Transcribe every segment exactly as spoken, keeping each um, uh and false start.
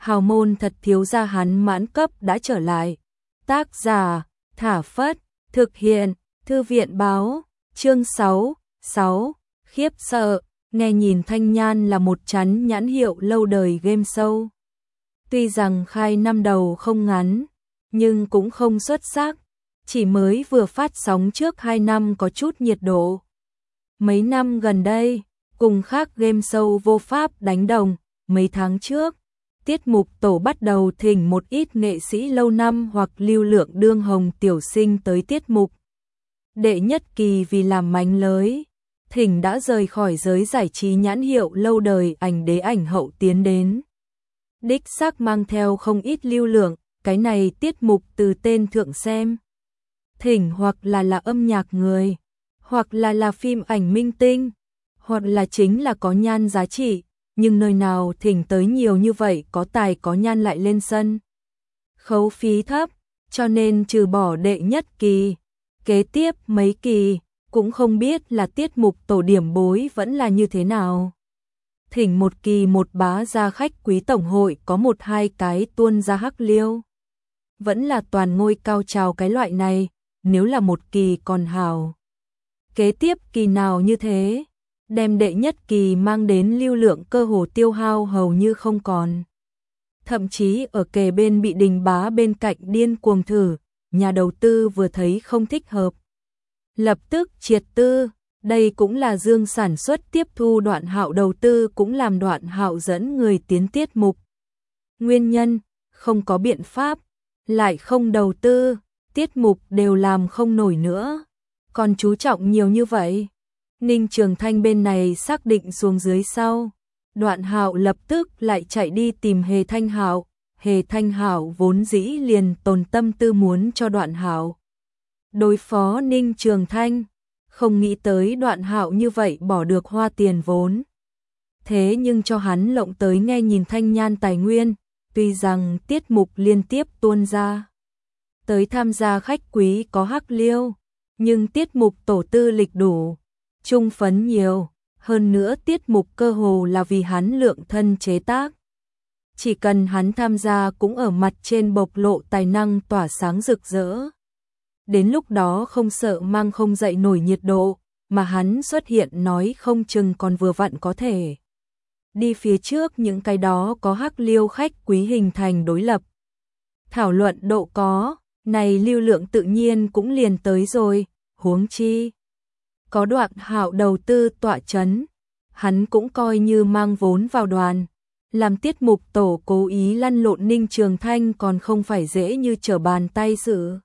hào môn thật thiếu gia hắn mãn cấp đã trở lại. Tác giả, Thả Phất, thực hiện, Thư viện báo, chương sáu, sáu, khiếp sợ, nghe nhìn Thanh Nhan là một chắn nhãn hiệu lâu đời game show. Tuy rằng khai năm đầu không ngắn, nhưng cũng không xuất sắc, chỉ mới vừa phát sóng trước hai năm có chút nhiệt độ. Mấy năm gần đây, cùng khác game show vô pháp đánh đồng, mấy tháng trước, tiết mục tổ bắt đầu thỉnh một ít nghệ sĩ lâu năm hoặc lưu lượng đương hồng tiểu sinh tới tiết mục. Đệ nhất kỳ vì làm mánh lới, thỉnh đã rời khỏi giới giải trí nhãn hiệu lâu đời ảnh đế ảnh hậu tiến đến. Đích xác mang theo không ít lưu lượng, cái này tiết mục từ tên thượng xem. Thỉnh hoặc là là âm nhạc người, hoặc là là phim ảnh minh tinh, hoặc là chính là có nhan giá trị, nhưng nơi nào thỉnh tới nhiều như vậy có tài có nhan lại lên sân. Khấu phí thấp, cho nên trừ bỏ đệ nhất kỳ, kế tiếp mấy kỳ, cũng không biết là tiết mục tổ điểm bối vẫn là như thế nào. Thỉnh một kỳ một bá ra khách quý tổng hội có một hai cái tuôn ra hắc liêu. Vẫn là toàn ngôi cao trào cái loại này, nếu là một kỳ còn hào. Kế tiếp kỳ nào như thế, đem đệ nhất kỳ mang đến lưu lượng cơ hồ tiêu hao hầu như không còn. Thậm chí ở kề bên bị đình bá bên cạnh điên cuồng thử, nhà đầu tư vừa thấy không thích hợp. Lập tức triệt tư, đây cũng là Dương sản xuất tiếp thu Đoạn Hạo đầu tư cũng làm Đoạn Hạo dẫn người tiến tiết mục. Nguyên nhân, không có biện pháp, lại không đầu tư, tiết mục đều làm không nổi nữa. Còn chú trọng nhiều như vậy. Ninh Trường Thanh bên này xác định xuống dưới sau. Đoạn Hạo lập tức lại chạy đi tìm Hề Thanh Hạo. Hề Thanh Hạo vốn dĩ liền tồn tâm tư muốn cho Đoạn Hạo đối phó Ninh Trường Thanh, không nghĩ tới Đoạn Hạo như vậy bỏ được hoa tiền vốn. Thế nhưng cho hắn lộng tới nghe nhìn Thanh Nhan tài nguyên, tuy rằng tiết mục liên tiếp tuôn ra. Tới tham gia khách quý có hắc liêu, nhưng tiết mục tổ tư lịch đủ, trung phấn nhiều, hơn nữa tiết mục cơ hồ là vì hắn lượng thân chế tác. Chỉ cần hắn tham gia cũng ở mặt trên bộc lộ tài năng tỏa sáng rực rỡ. Đến lúc đó không sợ mang không dậy nổi nhiệt độ, mà hắn xuất hiện nói không chừng còn vừa vặn có thể. Đi phía trước những cái đó có hắc liêu khách quý hình thành đối lập. Thảo luận độ có, này lưu lượng tự nhiên cũng liền tới rồi, huống chi. Có Đoạn Hạo đầu tư tọa chấn, hắn cũng coi như mang vốn vào đoàn. Làm tiết mục tổ cố ý lăn lộn Ninh Trường Thanh còn không phải dễ như trở bàn tay sự.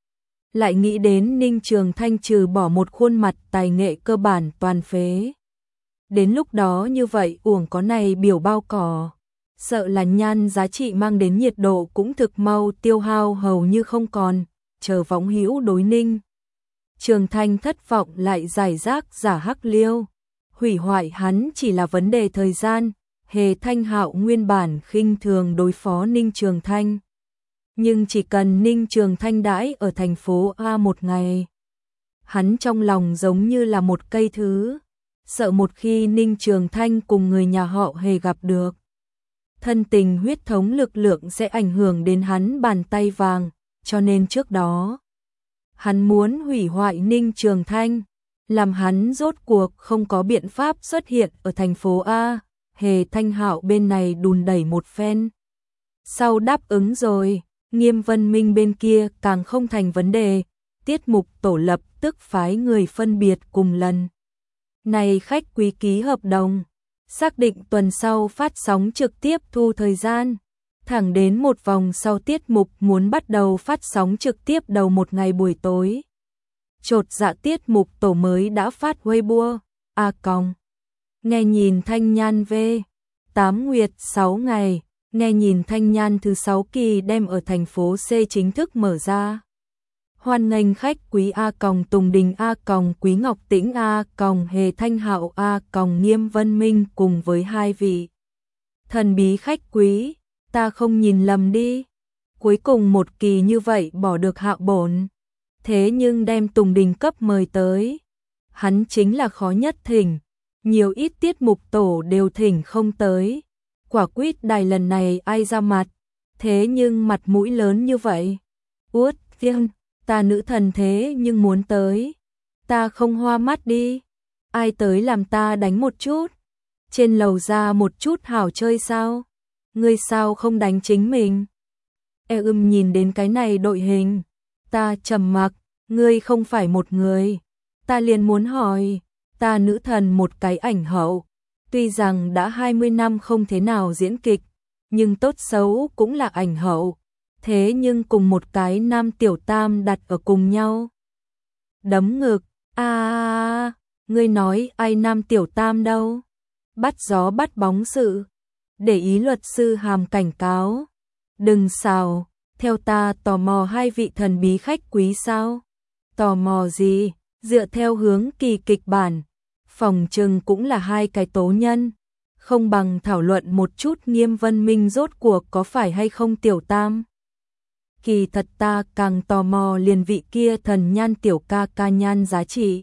Lại nghĩ đến Ninh Trường Thanh trừ bỏ một khuôn mặt tài nghệ cơ bản toàn phế. Đến lúc đó như vậy uổng có này biểu bao cỏ. Sợ là nhan giá trị mang đến nhiệt độ cũng thực mau tiêu hao hầu như không còn, chờ võng hữu đối Ninh Trường Thanh thất vọng lại giải rác giả hắc liêu. Hủy hoại hắn chỉ là vấn đề thời gian. Hề Thanh Hạo nguyên bản khinh thường đối phó Ninh Trường Thanh. Nhưng chỉ cần Ninh Trường Thanh đãi ở thành phố A một ngày, hắn trong lòng giống như là một cây thứ, sợ một khi Ninh Trường Thanh cùng người nhà họ Hề gặp được. Thân tình huyết thống lực lượng sẽ ảnh hưởng đến hắn bàn tay vàng, cho nên trước đó, hắn muốn hủy hoại Ninh Trường Thanh, làm hắn rốt cuộc không có biện pháp xuất hiện ở thành phố A. Hề Thanh Hạo bên này đùn đẩy một phen. Sau đáp ứng rồi, Nghiêm Vân Minh bên kia càng không thành vấn đề, tiết mục tổ lập tức phái người phân biệt cùng lần. Này khách quý ký hợp đồng, xác định tuần sau phát sóng trực tiếp thu thời gian, thẳng đến một vòng sau tiết mục muốn bắt đầu phát sóng trực tiếp đầu một ngày buổi tối. Chột dạ tiết mục tổ mới đã phát Weibo, a còng. Nghe nhìn Thanh Nhan V, tám nguyệt sáu ngày, nghe nhìn Thanh Nhan thứ sáu kỳ đem ở thành phố C chính thức mở ra. Hoan nghênh khách quý A còng Tùng Đình A còng Quý Ngọc Tĩnh A còng Hề Thanh Hạo A còng Nghiêm Vân Minh cùng với hai vị thần bí khách quý, ta không nhìn lầm đi. Cuối cùng một kỳ như vậy bỏ được Hạo bổn, thế nhưng đem Tùng Đình cấp mời tới, hắn chính là khó nhất thỉnh. Nhiều ít tiết mục tổ đều thỉnh không tới, Quả quýt đài lần này ai ra mặt, thế nhưng mặt mũi lớn như vậy. Út, viên, ta nữ thần thế nhưng muốn tới. Ta không hoa mắt đi. Ai tới làm ta đánh một chút. Trên lầu ra một chút hảo chơi sao? Ngươi sao không đánh chính mình? E ưm nhìn đến cái này đội hình. Ta trầm mặc, ngươi không phải một người. Ta liền muốn hỏi, ta nữ thần một cái ảnh hậu. Tuy rằng đã hai mươi năm không thế nào diễn kịch, nhưng tốt xấu cũng là ảnh hậu. Thế nhưng cùng một cái nam tiểu tam đặt ở cùng nhau. Đấm ngực, a ngươi nói ai nam tiểu tam đâu? Bắt gió bắt bóng sự. Để ý luật sư Hàm cảnh cáo. Đừng xào, theo ta tò mò hai vị thần bí khách quý sao? Tò mò gì? Dựa theo hướng kỳ kịch bản, phòng trừng cũng là hai cái tố nhân. Không bằng thảo luận một chút Nghiêm Vân Minh rốt cuộc có phải hay không tiểu tam. Kỳ thật ta càng tò mò liền vị kia thần nhan tiểu ca ca nhan giá trị.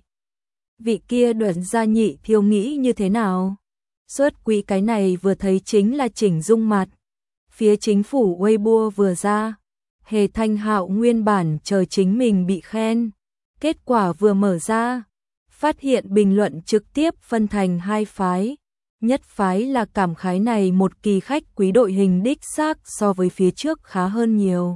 Vị kia Đoạn Gia Nhị Thiêu nghĩ như thế nào? Suốt quỹ cái này vừa thấy chính là chỉnh dung mặt. Phía chính phủ Weibo vừa ra, Hề Thanh Hạo nguyên bản chờ chính mình bị khen. Kết quả vừa mở ra, phát hiện bình luận trực tiếp phân thành hai phái. Nhất phái là cảm khái này một kỳ khách quý đội hình đích xác so với phía trước khá hơn nhiều.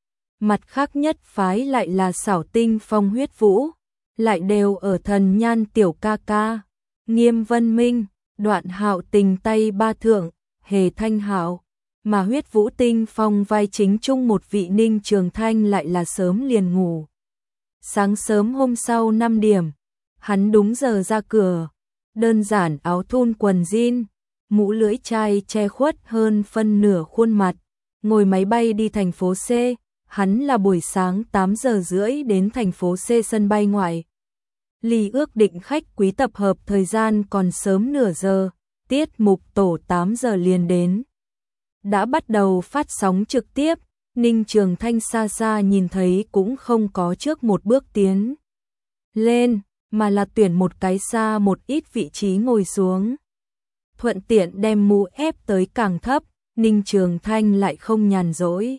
Mặt khác nhất phái lại là xảo tinh phong huyết vũ, lại đều ở thần nhan tiểu ca ca, Nghiêm Vân Minh, Đoạn Hạo tình tay ba thượng, Hề Thanh Hạo, mà huyết vũ tinh phong vai chính chung một vị Ninh Trường Thanh lại là sớm liền ngủ. Sáng sớm hôm sau năm điểm, hắn đúng giờ ra cửa, đơn giản áo thun quần jean, mũ lưỡi chai che khuất hơn phân nửa khuôn mặt, ngồi máy bay đi thành phố C, hắn là buổi sáng tám giờ rưỡi đến thành phố C sân bay ngoại. Ly ước định khách quý tập hợp thời gian còn sớm nửa giờ, tiết mục tổ tám giờ liền đến. Đã bắt đầu phát sóng trực tiếp, Ninh Trường Thanh xa xa nhìn thấy cũng không có trước một bước tiến lên, mà là tuyển một cái xa một ít vị trí ngồi xuống. Thuận tiện đem mũ ép tới càng thấp, Ninh Trường Thanh lại không nhàn rỗi.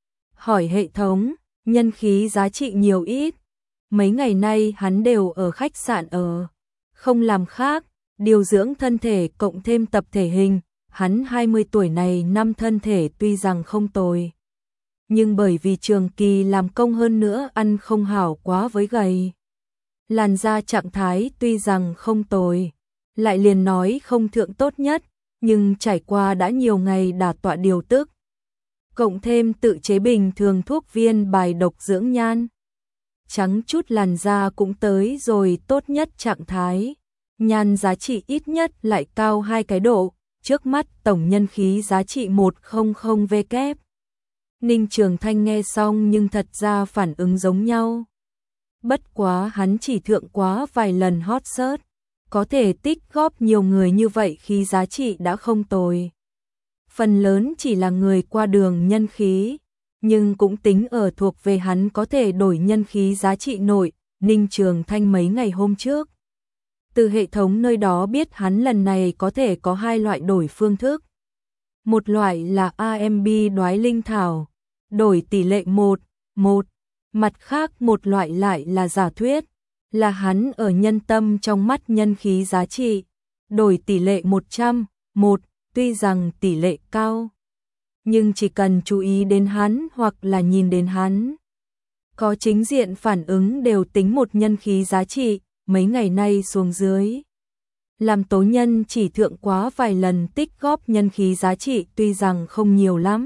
Hỏi hệ thống, nhân khí giá trị nhiều ít. Mấy ngày nay hắn đều ở khách sạn ở, không làm khác, điều dưỡng thân thể cộng thêm tập thể hình. Hắn hai mươi tuổi này năm thân thể tuy rằng không tồi, nhưng bởi vì trường kỳ làm công hơn nữa ăn không hảo quá với gầy. Làn da trạng thái tuy rằng không tồi, lại liền nói không thượng tốt nhất, nhưng trải qua đã nhiều ngày đả tọa điều tức. Cộng thêm tự chế bình thường thuốc viên bài độc dưỡng nhan. Trắng chút làn da cũng tới rồi tốt nhất trạng thái. Nhan giá trị ít nhất lại cao hai cái độ. Trước mắt tổng nhân khí giá trị một trăm W. Ninh Trường Thanh nghe xong nhưng thật ra phản ứng giống nhau. Bất quá hắn chỉ thượng quá vài lần hot search, có thể tích góp nhiều người như vậy khi giá trị đã không tồi. Phần lớn chỉ là người qua đường nhân khí, nhưng cũng tính ở thuộc về hắn có thể đổi nhân khí giá trị nội. Ninh Trường Thanh mấy ngày hôm trước từ hệ thống nơi đó biết hắn lần này có thể có hai loại đổi phương thức. Một loại là a em bê đoái linh thảo, đổi tỷ lệ một, một. Mặt khác một loại lại là giả thuyết, là hắn ở nhân tâm trong mắt nhân khí giá trị, đổi tỷ lệ một trăm, một, tuy rằng tỷ lệ cao. Nhưng chỉ cần chú ý đến hắn hoặc là nhìn đến hắn, có chính diện phản ứng đều tính một nhân khí giá trị. Mấy ngày nay xuống dưới, làm tố nhân chỉ thượng quá vài lần tích góp nhân khí giá trị tuy rằng không nhiều lắm,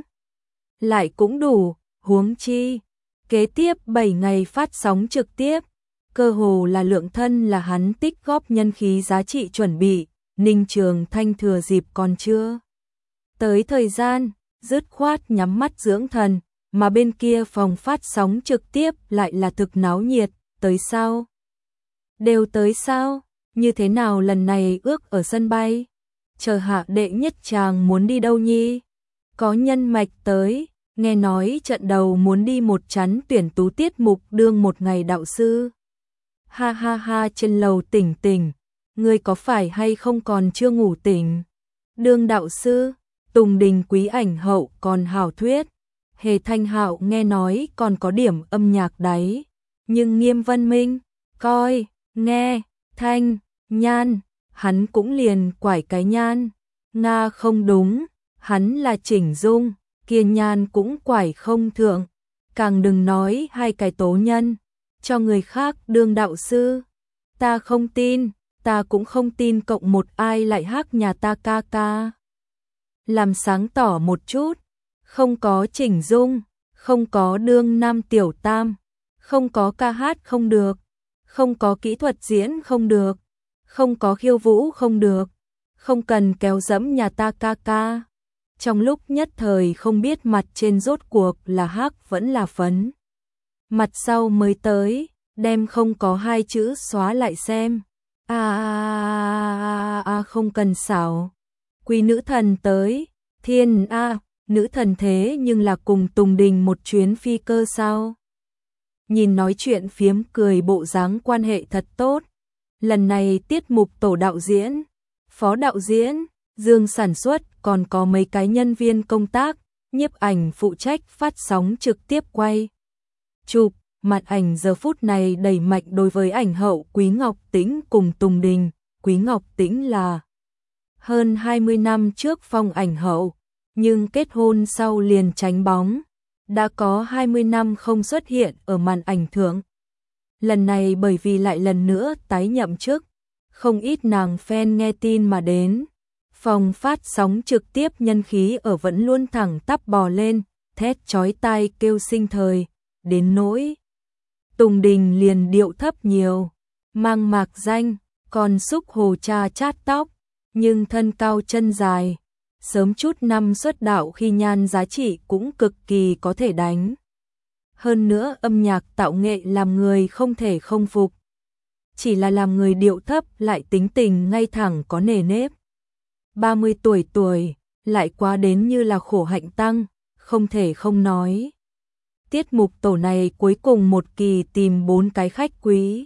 lại cũng đủ, huống chi. Kế tiếp bảy ngày phát sóng trực tiếp, cơ hồ là lượng thân là hắn tích góp nhân khí giá trị chuẩn bị. Ninh Trường Thanh thừa dịp còn chưa tới thời gian, dứt khoát nhắm mắt dưỡng thần, mà bên kia phòng phát sóng trực tiếp lại là thực náo nhiệt. Tới sao? Đều tới sao? Như thế nào lần này ước ở sân bay? Chờ hạ đệ nhất chàng muốn đi đâu nhi? Có nhân mạch tới, nghe nói trận đầu muốn đi một chắn tuyển tú tiết mục đương một ngày đạo sư. Ha ha ha, trên lầu tỉnh tỉnh, ngươi có phải hay không còn chưa ngủ tỉnh? Đương đạo sư, Tùng Đình quý ảnh hậu còn hảo thuyết. Hề Thanh Hạo nghe nói còn có điểm âm nhạc đấy. Nhưng Nghiêm Vân Minh, coi, nghe, thanh, nhan, hắn cũng liền quải cái nhan. Nga không đúng, hắn là chỉnh dung, kia nhan cũng quải không thượng. Càng đừng nói hai cái tố nhân, cho người khác đương đạo sư. Ta không tin, ta cũng không tin cộng một ai lại hát nhà ta ca ca. Làm sáng tỏ một chút, không có chỉnh dung, không có đương nam tiểu tam, không có ca hát không được, không có kỹ thuật diễn không được, không có khiêu vũ không được, không cần kéo dẫm nhà ta ca ca. Trong lúc nhất thời không biết mặt trên rốt cuộc là hắc vẫn là phấn. Mặt sau mới tới, đem không có hai chữ xóa lại xem. À, à, à, à không cần xảo. Quý nữ thần tới, thiên a, à, nữ thần thế nhưng là cùng Tùng Đình một chuyến phi cơ sao? Nhìn nói chuyện phiếm cười bộ dáng quan hệ thật tốt. Lần này tiết mục tổ đạo diễn, phó đạo diễn, Dương sản xuất còn có mấy cái nhân viên công tác, nhiếp ảnh phụ trách phát sóng trực tiếp quay. Chụp, màn ảnh giờ phút này đẩy mạnh đối với ảnh hậu Quý Ngọc Tĩnh cùng Tùng Đình. Quý Ngọc Tĩnh là hơn hai mươi năm trước phong ảnh hậu, nhưng kết hôn sau liền tránh bóng. Đã có hai mươi năm không xuất hiện ở màn ảnh thượng. Lần này bởi vì lại lần nữa tái nhậm chức, không ít nàng fan nghe tin mà đến. Phòng phát sóng trực tiếp nhân khí ở vẫn luôn thẳng tắp bò lên, thét chói tai kêu sinh thời, đến nỗi Tùng Đình liền điệu thấp nhiều, mang mạc danh, còn xúc hồ cha chát tóc, nhưng thân cao chân dài, sớm chút năm xuất đạo khi nhan giá trị cũng cực kỳ có thể đánh. Hơn nữa âm nhạc tạo nghệ làm người không thể không phục. Chỉ là làm người điệu thấp lại tính tình ngay thẳng có nề nếp. ba mươi tuổi tuổi, lại quá đến như là khổ hạnh tăng, không thể không nói. Tiết mục tổ này cuối cùng một kỳ tìm bốn cái khách quý.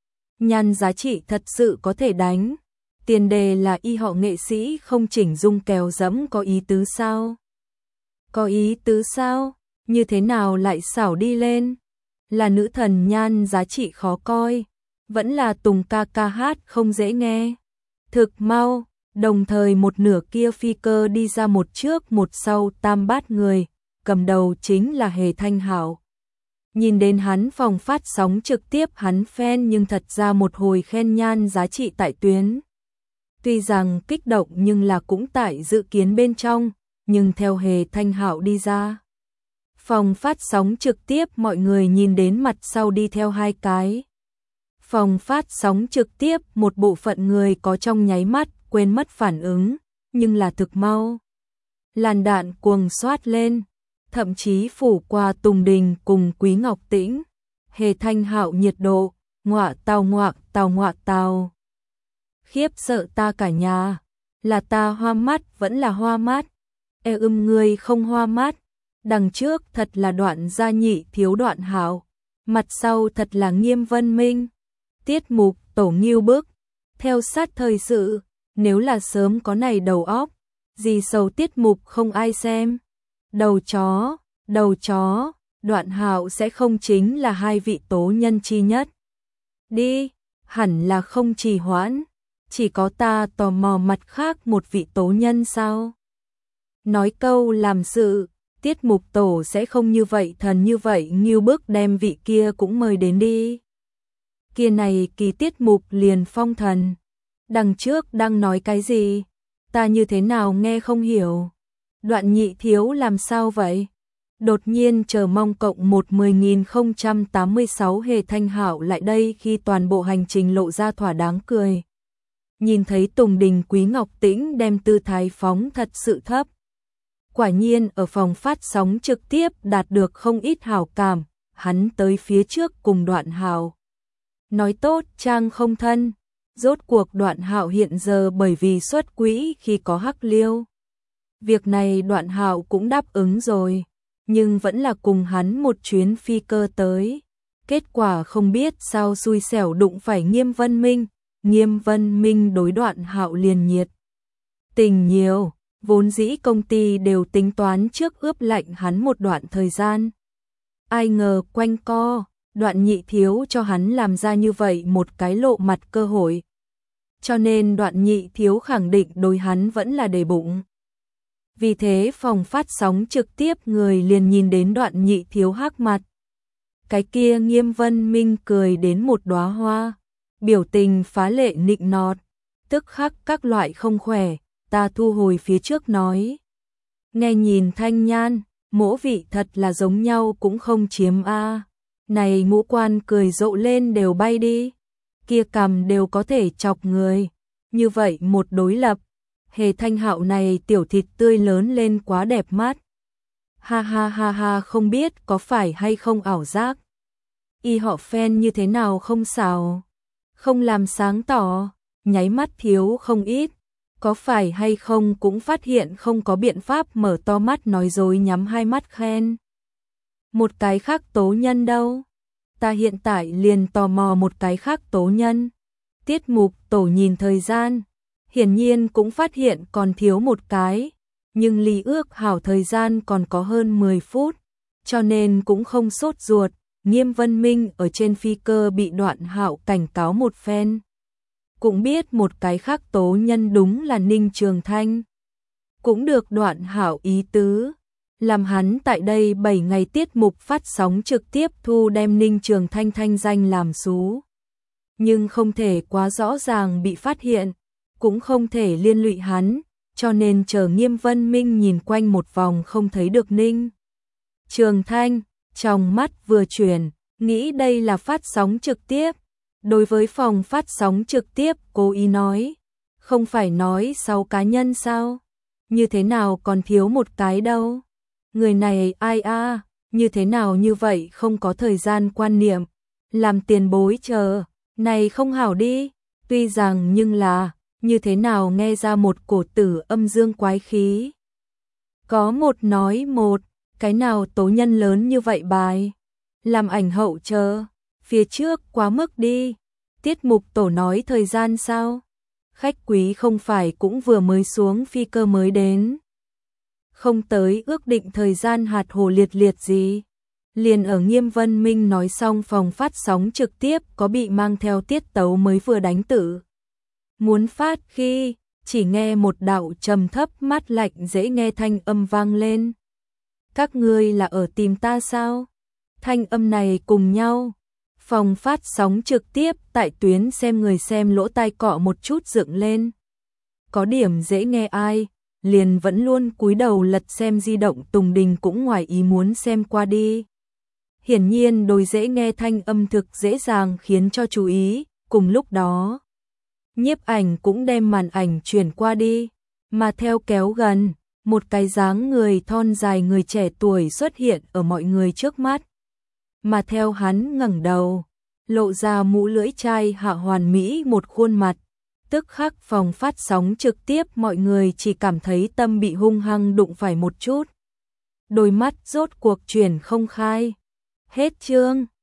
Nhan giá trị thật sự có thể đánh. Tiền đề là y họ nghệ sĩ không chỉnh dung kèo dẫm có ý tứ sao? Có ý tứ sao? Như thế nào lại xảo đi lên? Là nữ thần nhan giá trị khó coi, vẫn là Tùng ca ca hát không dễ nghe. Thực mau, đồng thời một nửa kia phi cơ đi ra một trước một sau tam bát người, cầm đầu chính là Hề Thanh Hạo. Nhìn đến hắn phòng phát sóng trực tiếp hắn fan nhưng thật ra một hồi khen nhan giá trị tại tuyến. Tuy rằng kích động nhưng là cũng tại dự kiến bên trong, nhưng theo Hề Thanh Hạo đi ra. Phòng phát sóng trực tiếp mọi người nhìn đến mặt sau đi theo hai cái. Phòng phát sóng trực tiếp một bộ phận người có trong nháy mắt quên mất phản ứng, nhưng là thực mau. Làn đạn cuồng xoát lên, thậm chí phủ qua Tùng Đình cùng Quý Ngọc Tĩnh. Hề Thanh Hạo nhiệt độ, ngọa tào ngọa tào ngọa tào. Khiếp sợ ta cả nhà, là ta hoa mắt vẫn là hoa mắt. E ưm người không hoa mắt. Đằng trước thật là Đoạn Gia Nhị thiếu Đoạn Hạo, mặt sau thật là Nghiêm Vân Minh. Tiết mục tổ nghiêu bức, theo sát thời sự, nếu là sớm có này đầu óc, gì sầu tiết mục không ai xem. Đầu chó, đầu chó, Đoạn Hạo sẽ không chính là hai vị tố nhân chi nhất. Đi, hẳn là không trì hoãn, chỉ có ta tò mò mặt khác một vị tố nhân sao? Nói câu làm sự, tiết mục tổ sẽ không như vậy thần như vậy nghiêu bức đem vị kia cũng mời đến đi. Kia này kỳ tiết mục liền phong thần. Đằng trước đang nói cái gì? Ta như thế nào nghe không hiểu? Đoạn Nhị thiếu làm sao vậy? Đột nhiên chờ mong cộng một mười nghìn không trăm tám mươi sáu Hề Thanh Hạo lại đây khi toàn bộ hành trình lộ ra thỏa đáng cười. Nhìn thấy Tùng Đình Quý Ngọc Tĩnh đem tư thái phóng thật sự thấp. Quả nhiên ở phòng phát sóng trực tiếp đạt được không ít hảo cảm, hắn tới phía trước cùng Đoạn Hạo. Nói tốt trang không thân, rốt cuộc Đoạn Hạo hiện giờ bởi vì xuất quỹ khi có hắc liêu. Việc này Đoạn Hạo cũng đáp ứng rồi, nhưng vẫn là cùng hắn một chuyến phi cơ tới. Kết quả không biết sao xui xẻo đụng phải Nghiêm Vân Minh, Nghiêm Vân Minh đối Đoạn Hạo liền nhiệt tình nhiều. Vốn dĩ công ty đều tính toán trước ướp lạnh hắn một đoạn thời gian. Ai ngờ quanh co, Đoạn Nhị Thiếu cho hắn làm ra như vậy một cái lộ mặt cơ hội. Cho nên Đoạn Nhị Thiếu khẳng định đối hắn vẫn là để bụng. Vì thế phòng phát sóng trực tiếp người liền nhìn đến Đoạn Nhị Thiếu hắc mặt. Cái kia Nghiêm Vân Minh cười đến một đóa hoa, biểu tình phá lệ nịnh nọt, tức khắc các loại không khỏe, ta thu hồi phía trước nói. Nghe nhìn thanh nhan, mỗ vị thật là giống nhau cũng không chiếm a. Này ngũ quan cười rộ lên đều bay đi, kia cằm đều có thể chọc người, như vậy một đối lập, Hề Thanh Hạo này tiểu thịt tươi lớn lên quá đẹp mắt. Ha ha ha ha, không biết có phải hay không ảo giác. Y họ fan như thế nào không xào, không làm sáng tỏ, nháy mắt thiếu không ít, có phải hay không cũng phát hiện không có biện pháp mở to mắt nói dối nhắm hai mắt khen. Một cái khác tố nhân đâu? Ta hiện tại liền tò mò một cái khác tố nhân. Tiết mục tổ nhìn thời gian, hiển nhiên cũng phát hiện còn thiếu một cái, nhưng ly ước hảo thời gian còn có hơn mười phút, cho nên cũng không sốt ruột. Nghiêm Vân Minh ở trên phi cơ bị Đoạn Hạo cảnh cáo một phen. Cũng biết một cái khác tố nhân đúng là Ninh Trường Thanh. Cũng được Đoạn Hạo ý tứ, làm hắn tại đây bảy ngày tiết mục phát sóng trực tiếp thu đem Ninh Trường Thanh thanh danh làm xú. Nhưng không thể quá rõ ràng bị phát hiện, cũng không thể liên lụy hắn, cho nên chờ Nghiêm Vân Minh nhìn quanh một vòng không thấy được Ninh Trường Thanh, trong mắt vừa chuyển, nghĩ đây là phát sóng trực tiếp. Đối với phòng phát sóng trực tiếp cố ý nói, không phải nói sáu cá nhân sao? Như thế nào còn thiếu một cái đâu? Người này ai a, như thế nào như vậy không có thời gian quan niệm, làm tiền bối chờ, này không hảo đi, tuy rằng nhưng là, như thế nào nghe ra một cổ tử âm dương quái khí. Có một nói một, cái nào tố nhân lớn như vậy bài, làm ảnh hậu chờ, phía trước quá mức đi, tiết mục tổ nói thời gian sao? Khách quý không phải cũng vừa mới xuống phi cơ mới đến. Không tới ước định thời gian hạt hồ liệt liệt gì. Liền ở Nghiêm Vân Minh nói xong phòng phát sóng trực tiếp có bị mang theo tiết tấu mới vừa đánh tử. Muốn phát khi, chỉ nghe một đạo trầm thấp mát lạnh dễ nghe thanh âm vang lên. Các ngươi là ở tìm ta sao? Thanh âm này cùng nhau. Phòng phát sóng trực tiếp tại tuyến xem người xem lỗ tai cọ một chút dựng lên. Có điểm dễ nghe ai, liền vẫn luôn cúi đầu lật xem di động Tùng Đình cũng ngoài ý muốn xem qua đi. Hiển nhiên đôi dễ nghe thanh âm thực dễ dàng khiến cho chú ý, cùng lúc đó. Nhiếp ảnh cũng đem màn ảnh chuyển qua đi, mà theo kéo gần, một cái dáng người thon dài người trẻ tuổi xuất hiện ở mọi người trước mắt. Mà theo hắn ngẩng đầu, lộ ra mũ lưỡi chai hạ hoàn mỹ một khuôn mặt, tức khắc phòng phát sóng trực tiếp mọi người chỉ cảm thấy tâm bị hung hăng đụng phải một chút. Đôi mắt rốt cuộc chuyển không khai. Hết chương.